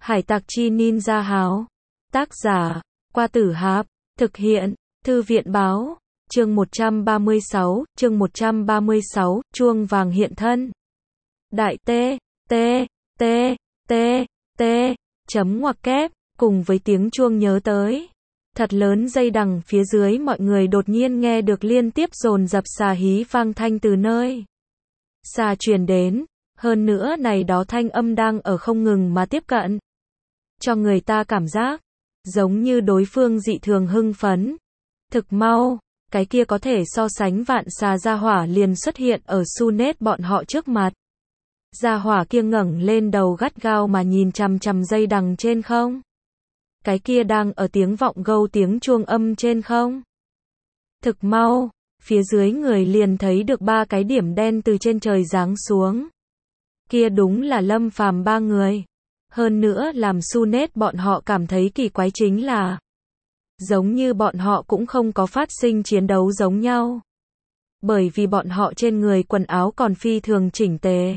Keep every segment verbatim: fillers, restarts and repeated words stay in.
Hải tặc chi ninja háo. Tác giả, Qua Tử Hạp. Thực hiện, Thư viện báo. Chương một trăm ba mươi sáu, chương một trăm ba mươi sáu, chuông vàng hiện thân. Đại T, T, T, T, T, chấm ngoặc kép, cùng với tiếng chuông nhớ tới. Thật lớn dây đằng phía dưới mọi người đột nhiên nghe được liên tiếp dồn dập xà hí vang thanh từ nơi xa truyền đến, hơn nữa này đó thanh âm đang ở không ngừng mà tiếp cận. Cho người ta cảm giác, giống như đối phương dị thường hưng phấn. Thực mau, cái kia có thể so sánh vạn xà gia hỏa liền xuất hiện ở su nết bọn họ trước mặt. Gia hỏa kia ngẩng lên đầu gắt gao mà nhìn chằm chằm dây đằng trên không. Cái kia đang ở tiếng vọng gâu tiếng chuông âm trên không. Thực mau, phía dưới người liền thấy được ba cái điểm đen từ trên trời giáng xuống. Kia đúng là Lâm Phàm ba người. Hơn nữa làm su nết bọn họ cảm thấy kỳ quái chính là giống như bọn họ cũng không có phát sinh chiến đấu giống nhau. Bởi vì bọn họ trên người quần áo còn phi thường chỉnh tề.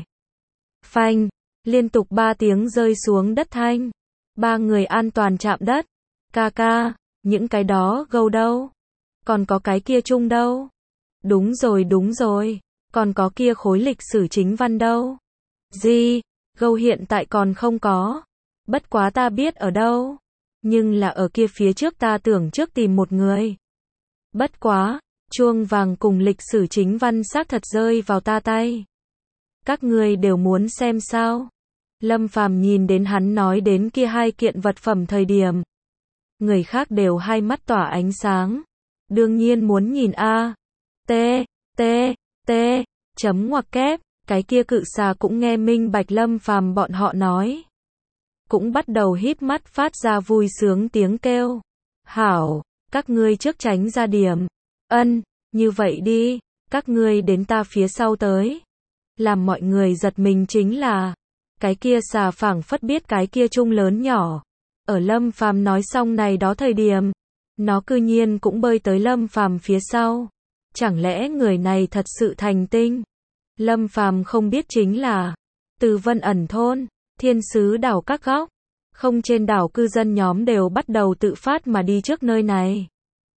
Phanh, liên tục ba tiếng rơi xuống đất thanh. Ba người an toàn chạm đất. Ca ca, những cái đó gâu đâu? Còn có cái kia chung đâu? Đúng rồi đúng rồi, còn có kia khối lịch sử chính văn đâu? Gì? Gâu hiện tại còn không có. Bất quá ta biết ở đâu. Nhưng là ở kia phía trước ta tưởng trước tìm một người. Bất quá, chuông vàng cùng lịch sử chính văn xác thật rơi vào ta tay. Các ngươi đều muốn xem sao? Lâm Phàm nhìn đến hắn nói đến kia hai kiện vật phẩm thời điểm. Người khác đều hai mắt tỏa ánh sáng. Đương nhiên muốn nhìn a. T, T, T, chấm ngoặc kép, cái kia cự xà cũng nghe minh bạch Lâm Phàm bọn họ nói. Cũng bắt đầu híp mắt phát ra vui sướng tiếng kêu. Hảo, các ngươi trước tránh ra điểm. Ân, như vậy đi, các ngươi đến ta phía sau tới. Làm mọi người giật mình chính là, cái kia xà phảng phất biết cái kia chung lớn nhỏ. Ở Lâm Phàm nói xong này đó thời điểm, nó cư nhiên cũng bơi tới Lâm Phàm phía sau. Chẳng lẽ người này thật sự thành tinh? Lâm Phàm không biết chính là, từ Vân Ẩn thôn, Thiên Sứ đảo các góc, không trên đảo cư dân nhóm đều bắt đầu tự phát mà đi trước nơi này.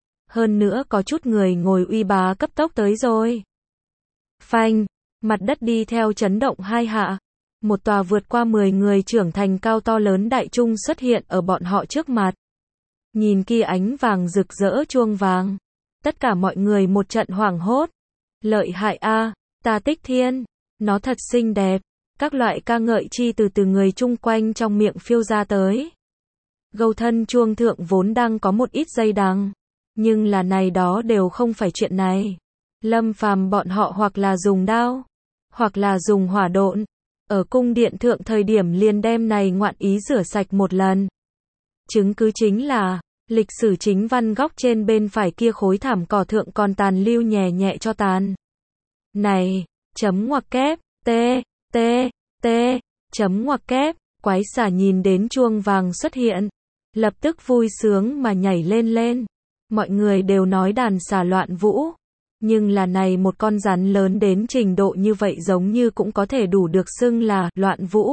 Hơn nữa có chút người ngồi uy bá cấp tốc tới rồi. Phanh, mặt đất đi theo chấn động hai hạ. Một tòa vượt qua mười người trưởng thành cao to lớn đại trung xuất hiện ở bọn họ trước mặt. Nhìn kia ánh vàng rực rỡ chuông vàng. Tất cả mọi người một trận hoảng hốt. Lợi hại a, ta Tích Thiên, nó thật xinh đẹp. Các loại ca ngợi chi từ từ người chung quanh trong miệng phiêu ra tới. Gâu thân chuông thượng vốn đang có một ít dây đằng. Nhưng là này đó đều không phải chuyện này. Lâm Phàm bọn họ hoặc là dùng đao, hoặc là dùng hỏa độn. Ở cung điện thượng thời điểm liền đem này ngoạn ý rửa sạch một lần. Chứng cứ chính là, lịch sử chính văn góc trên bên phải kia khối thảm cỏ thượng còn tàn lưu nhẹ nhẹ cho tàn. Này, chấm ngoặc kép, T, T, T, chấm ngoặc kép, quái xà nhìn đến chuông vàng xuất hiện. Lập tức vui sướng mà nhảy lên lên. Mọi người đều nói đàn xà loạn vũ. Nhưng là này một con rắn lớn đến trình độ như vậy giống như cũng có thể đủ được xưng là loạn vũ.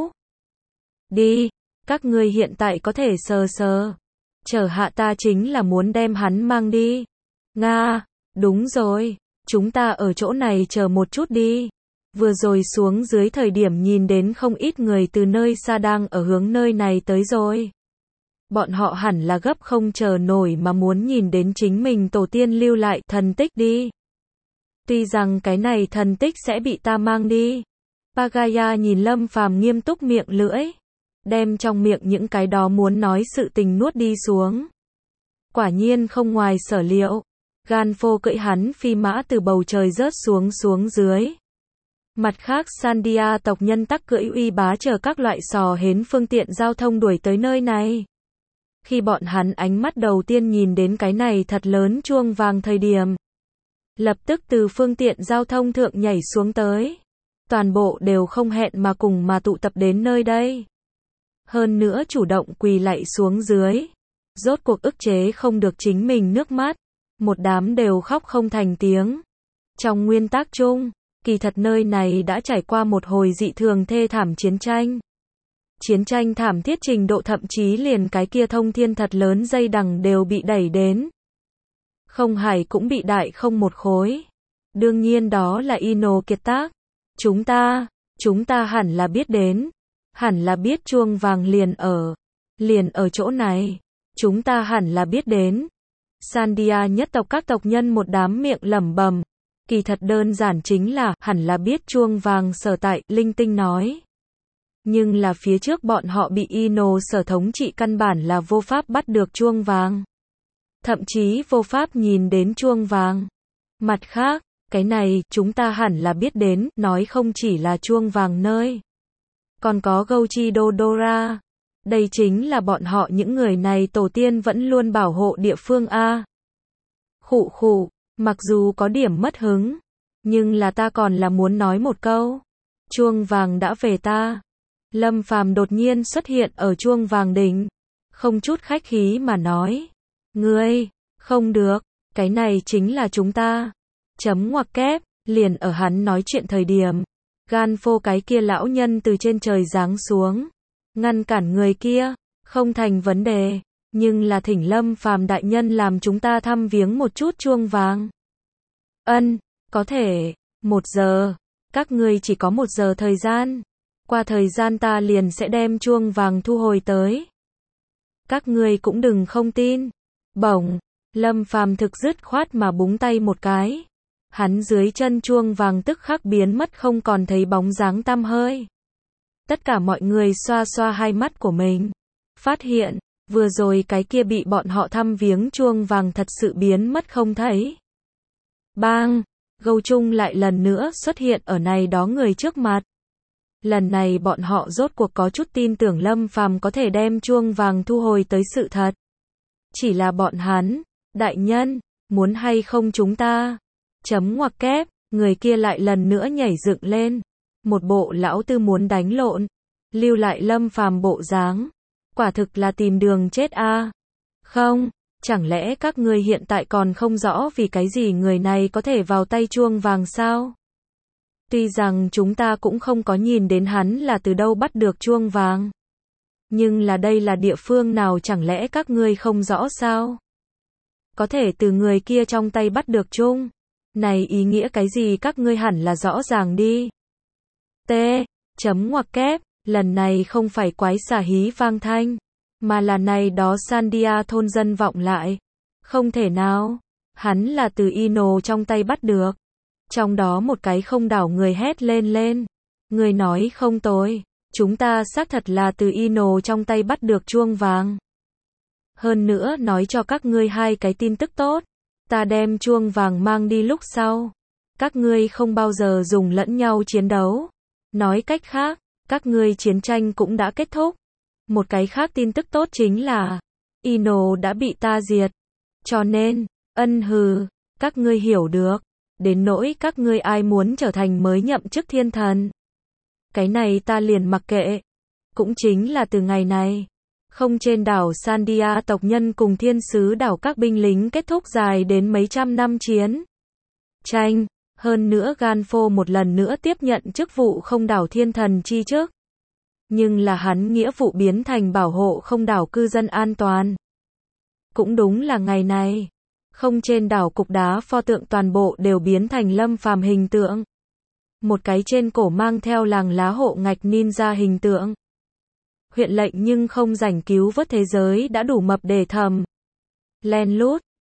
Đi, các ngươi hiện tại có thể sờ sờ. Chờ hạ ta chính là muốn đem hắn mang đi. Nga, đúng rồi, chúng ta ở chỗ này chờ một chút đi. Vừa rồi xuống dưới thời điểm nhìn đến không ít người từ nơi xa đang ở hướng nơi này tới rồi. Bọn họ hẳn là gấp không chờ nổi mà muốn nhìn đến chính mình tổ tiên lưu lại thần tích đi. Tuy rằng cái này thần tích sẽ bị ta mang đi. Pagaya nhìn Lâm Phàm nghiêm túc miệng lưỡi. Đem trong miệng những cái đó muốn nói sự tình nuốt đi xuống. Quả nhiên không ngoài sở liệu. Gan phô cưỡi hắn phi mã từ bầu trời rớt xuống xuống dưới. Mặt khác Sandia tộc nhân tắc cưỡi uy bá chờ các loại sò hến phương tiện giao thông đuổi tới nơi này. Khi bọn hắn ánh mắt đầu tiên nhìn đến cái này thật lớn chuông vàng thời điểm. Lập tức từ phương tiện giao thông thượng nhảy xuống tới. Toàn bộ đều không hẹn mà cùng mà tụ tập đến nơi đây. Hơn nữa chủ động quỳ lạy xuống dưới. Rốt cuộc ức chế không được chính mình nước mắt. Một đám đều khóc không thành tiếng. Trong nguyên tắc chung, kỳ thật nơi này đã trải qua một hồi dị thường thê thảm chiến tranh. Chiến tranh thảm thiết trình độ thậm chí liền cái kia thông thiên thật lớn dây đằng đều bị đẩy đến. Không Hải cũng bị đại không một khối. Đương nhiên đó là Ino kiệt tác. Chúng ta, chúng ta hẳn là biết đến. Hẳn là biết chuông vàng liền ở. Liền ở chỗ này. Chúng ta hẳn là biết đến. Sandia nhất tộc các tộc nhân một đám miệng lẩm bẩm. Kỳ thật đơn giản chính là, hẳn là biết chuông vàng sở tại, linh tinh nói. Nhưng là phía trước bọn họ bị Ino sở thống trị căn bản là vô pháp bắt được chuông vàng. Thậm chí vô pháp nhìn đến chuông vàng. Mặt khác, cái này, chúng ta hẳn là biết đến, nói không chỉ là chuông vàng nơi. Còn có Gouchi Dodora. Đây chính là bọn họ những người này tổ tiên vẫn luôn bảo hộ địa phương A. Khụ khụ, mặc dù có điểm mất hứng, nhưng là ta còn là muốn nói một câu. Chuông vàng đã về ta. Lâm Phàm đột nhiên xuất hiện ở chuông vàng đỉnh. Không chút khách khí mà nói. Ngươi, không được, cái này chính là chúng ta. Chấm ngoặc kép, liền ở hắn nói chuyện thời điểm. Gan phô cái kia lão nhân từ trên trời giáng xuống. Ngăn cản người kia, không thành vấn đề. Nhưng là thỉnh Lâm Phàm đại nhân làm chúng ta thăm viếng một chút chuông vàng. Ân, có thể, một giờ. Các ngươi chỉ có một giờ thời gian. Qua thời gian ta liền sẽ đem chuông vàng thu hồi tới. Các ngươi cũng đừng không tin. Bổng, Lâm Phàm thực dứt khoát mà búng tay một cái. Hắn dưới chân chuông vàng tức khắc biến mất không còn thấy bóng dáng tăm hơi. Tất cả mọi người xoa xoa hai mắt của mình. Phát hiện, vừa rồi cái kia bị bọn họ thăm viếng chuông vàng thật sự biến mất không thấy. Bang, Gâu Trung lại lần nữa xuất hiện ở này đó người trước mặt. Lần này bọn họ rốt cuộc có chút tin tưởng Lâm Phàm có thể đem chuông vàng thu hồi tới sự thật. Chỉ là bọn hắn, đại nhân, muốn hay không chúng ta? Chấm ngoặc kép, người kia lại lần nữa nhảy dựng lên. Một bộ lão tư muốn đánh lộn. Lưu lại Lâm Phàm bộ dáng. Quả thực là tìm đường chết a. À. Không, chẳng lẽ các ngươi hiện tại còn không rõ vì cái gì người này có thể vào tay chuông vàng sao? Tuy rằng chúng ta cũng không có nhìn đến hắn là từ đâu bắt được chuông vàng. Nhưng là đây là địa phương nào chẳng lẽ các ngươi không rõ sao? Có thể từ người kia trong tay bắt được chung. Này ý nghĩa cái gì các ngươi hẳn là rõ ràng đi. T. Chấm ngoặc kép, lần này không phải quái xà hí vang thanh. Mà là này đó Sandia thôn dân vọng lại. Không thể nào. Hắn là từ Ino trong tay bắt được. Trong đó một cái không đảo người hét lên lên. Người nói không tồi. Chúng ta xác thật là từ Ino trong tay bắt được chuông vàng. Hơn nữa nói cho các ngươi hai cái tin tức tốt. Ta đem chuông vàng mang đi lúc sau. Các ngươi không bao giờ dùng lẫn nhau chiến đấu. Nói cách khác, các ngươi chiến tranh cũng đã kết thúc. Một cái khác tin tức tốt chính là Ino đã bị ta diệt. Cho nên, ân hừ, các ngươi hiểu được. Đến nỗi các ngươi ai muốn trở thành mới nhậm chức thiên thần. Cái này ta liền mặc kệ. Cũng chính là từ ngày này. Không trên đảo Sandia tộc nhân cùng thiên sứ đảo các binh lính kết thúc dài đến mấy trăm năm chiến tranh. Hơn nữa Ganfo một lần nữa tiếp nhận chức vụ không đảo thiên thần chi chức. Nhưng là hắn nghĩa vụ biến thành bảo hộ không đảo cư dân an toàn. Cũng đúng là ngày này. Không trên đảo cục đá pho tượng toàn bộ đều biến thành Lâm Phàm hình tượng. Một cái trên cổ mang theo làng lá hộ ngạch ninja hình tượng. Huyện lệnh nhưng không rảnh cứu vớt thế giới đã đủ mập để thầm. Len lút,